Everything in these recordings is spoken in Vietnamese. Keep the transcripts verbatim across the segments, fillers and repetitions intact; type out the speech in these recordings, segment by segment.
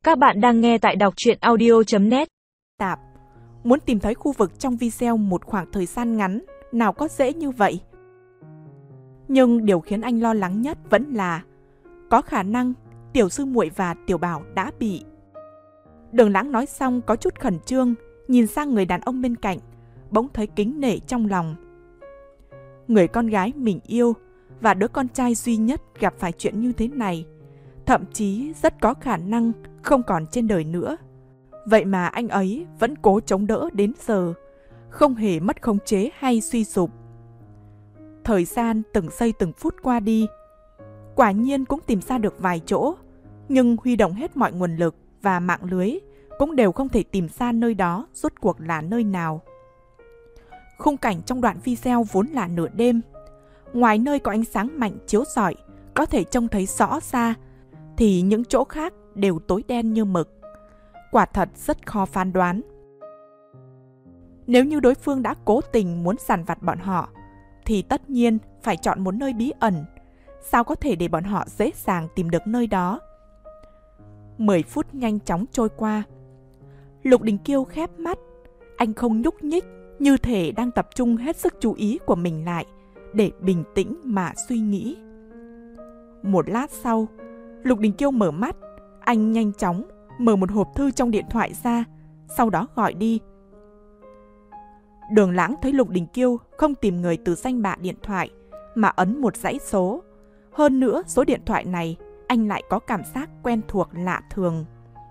Các bạn đang nghe tại đọc truyện audio chấm net. Tạp, muốn tìm thấy khu vực trong video một khoảng thời gian ngắn, nào có dễ như vậy. Nhưng điều khiến anh lo lắng nhất vẫn là có khả năng tiểu sư muội và tiểu bảo đã bị. Đường Lãng nói xong có chút khẩn trương, nhìn sang người đàn ông bên cạnh, bỗng thấy kính nể trong lòng. Người con gái mình yêu và đứa con trai duy nhất gặp phải chuyện như thế này, thậm chí rất có khả năng không còn trên đời nữa. Vậy mà anh ấy vẫn cố chống đỡ đến giờ, không hề mất khống chế hay suy sụp. Thời gian từng giây từng phút qua đi, quả nhiên cũng tìm ra được vài chỗ, nhưng huy động hết mọi nguồn lực và mạng lưới cũng đều không thể tìm ra nơi đó rốt cuộc là nơi nào. Khung cảnh trong đoạn video vốn là nửa đêm, ngoài nơi có ánh sáng mạnh chiếu rọi có thể trông thấy rõ ra, thì những chỗ khác đều tối đen như mực. Quả thật rất khó phán đoán. Nếu như đối phương đã cố tình muốn dằn vặt bọn họ, thì tất nhiên phải chọn một nơi bí ẩn. Sao có thể để bọn họ dễ dàng tìm được nơi đó? Mười phút nhanh chóng trôi qua. Lục Đình Kiêu khép mắt. Anh không nhúc nhích, như thể đang tập trung hết sức chú ý của mình lại, để bình tĩnh mà suy nghĩ. Một lát sau, Lục Đình Kiêu mở mắt. Anh nhanh chóng mở một hộp thư trong điện thoại ra, sau đó gọi đi. Đường Lãng thấy Lục Đình Kiêu không tìm người từ danh bạ điện thoại, mà ấn một dãy số. Hơn nữa, số điện thoại này anh lại có cảm giác quen thuộc lạ thường.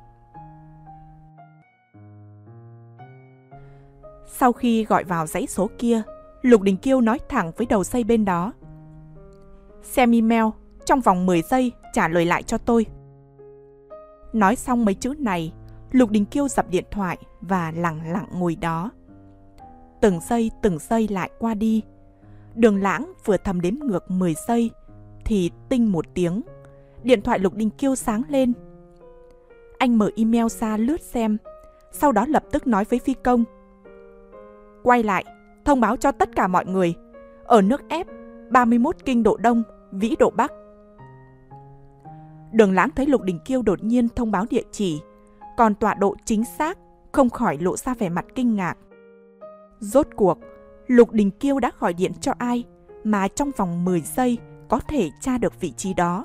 Sau khi gọi vào dãy số kia, Lục Đình Kiêu nói thẳng với đầu dây bên đó: "Xem email, trong vòng mười giây trả lời lại cho tôi." Nói xong mấy chữ này, Lục Đình Kiêu dập điện thoại và lặng lặng ngồi đó. Từng giây từng giây lại qua đi. Đường Lãng vừa thầm đếm ngược mười giây thì tinh một tiếng, điện thoại Lục Đình Kiêu sáng lên. Anh mở email ra lướt xem, sau đó lập tức nói với phi công: "Quay lại, thông báo cho tất cả mọi người, ở nước F, ba mươi mốt kinh độ Đông, vĩ độ Bắc." Đường Lãng thấy Lục Đình Kiêu đột nhiên thông báo địa chỉ, còn tọa độ chính xác, không khỏi lộ ra vẻ mặt kinh ngạc. Rốt cuộc, Lục Đình Kiêu đã gọi điện cho ai mà trong vòng mười giây có thể tra được vị trí đó?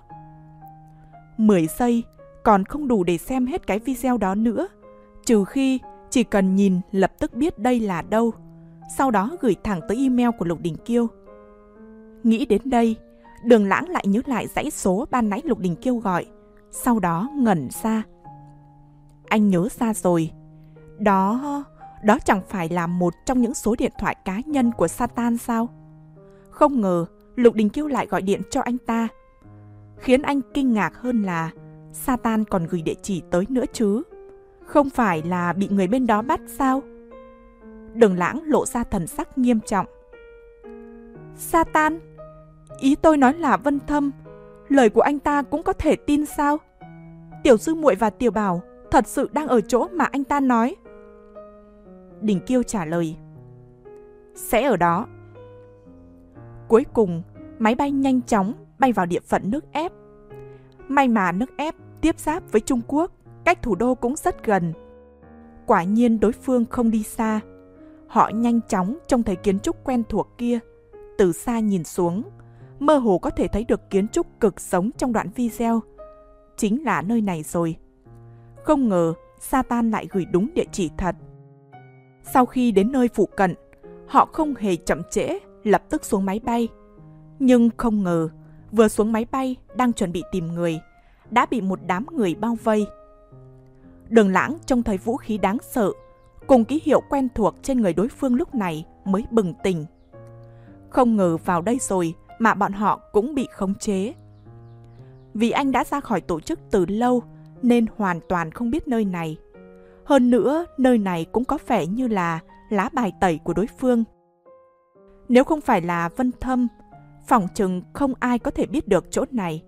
mười giây còn không đủ để xem hết cái video đó nữa, trừ khi chỉ cần nhìn lập tức biết đây là đâu, sau đó gửi thẳng tới email của Lục Đình Kiêu. Nghĩ đến đây, Đường Lãng lại nhớ lại dãy số ban nãy Lục Đình Kiêu gọi, sau đó ngẩn ra. Anh nhớ ra rồi, đó, đó chẳng phải là một trong những số điện thoại cá nhân của Satan sao? Không ngờ Lục Đình Kiêu lại gọi điện cho anh ta. Khiến anh kinh ngạc hơn là Satan còn gửi địa chỉ tới nữa chứ. Không phải là bị người bên đó bắt sao? Đường Lãng lộ ra thần sắc nghiêm trọng. Satan? Ý tôi nói là Vân Thâm. Lời của anh ta cũng có thể tin sao? Tiểu sư muội và tiểu bảo thật sự đang ở chỗ mà anh ta nói. Đình Kiêu trả lời: "Sẽ ở đó." Cuối cùng, máy bay nhanh chóng bay vào địa phận nước F. May mà nước F tiếp giáp với Trung Quốc, cách thủ đô cũng rất gần. Quả nhiên đối phương không đi xa. Họ nhanh chóng trông thấy kiến trúc quen thuộc kia. Từ xa nhìn xuống, mơ hồ có thể thấy được kiến trúc cực giống trong đoạn video. Chính là nơi này rồi. Không ngờ Satan lại gửi đúng địa chỉ thật. Sau khi đến nơi phụ cận, họ không hề chậm trễ, lập tức xuống máy bay. Nhưng không ngờ, vừa xuống máy bay đang chuẩn bị tìm người, đã bị một đám người bao vây. Đường Lãng trông thấy vũ khí đáng sợ cùng ký hiệu quen thuộc trên người đối phương lúc này mới bừng tỉnh. Không ngờ vào đây rồi mà bọn họ cũng bị khống chế. Vì anh đã ra khỏi tổ chức từ lâu nên hoàn toàn không biết nơi này. Hơn nữa, nơi này cũng có vẻ như là lá bài tẩy của đối phương. Nếu không phải là Vân Thâm, phỏng chừng không ai có thể biết được chỗ này.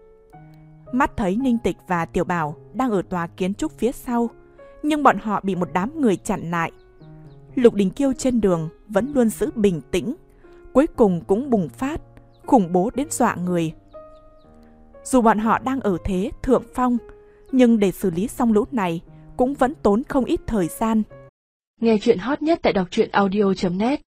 Mắt thấy Ninh Tịch và Tiểu Bảo đang ở tòa kiến trúc phía sau, nhưng bọn họ bị một đám người chặn lại. Lục Đình Kiêu trên đường vẫn luôn giữ bình tĩnh, cuối cùng cũng bùng phát, khủng bố đến dọa người. Dù bọn họ đang ở thế thượng phong, nhưng để xử lý xong lũ này cũng vẫn tốn không ít thời gian. Nghe chuyện hot nhất tại đọc truyện audio chấm net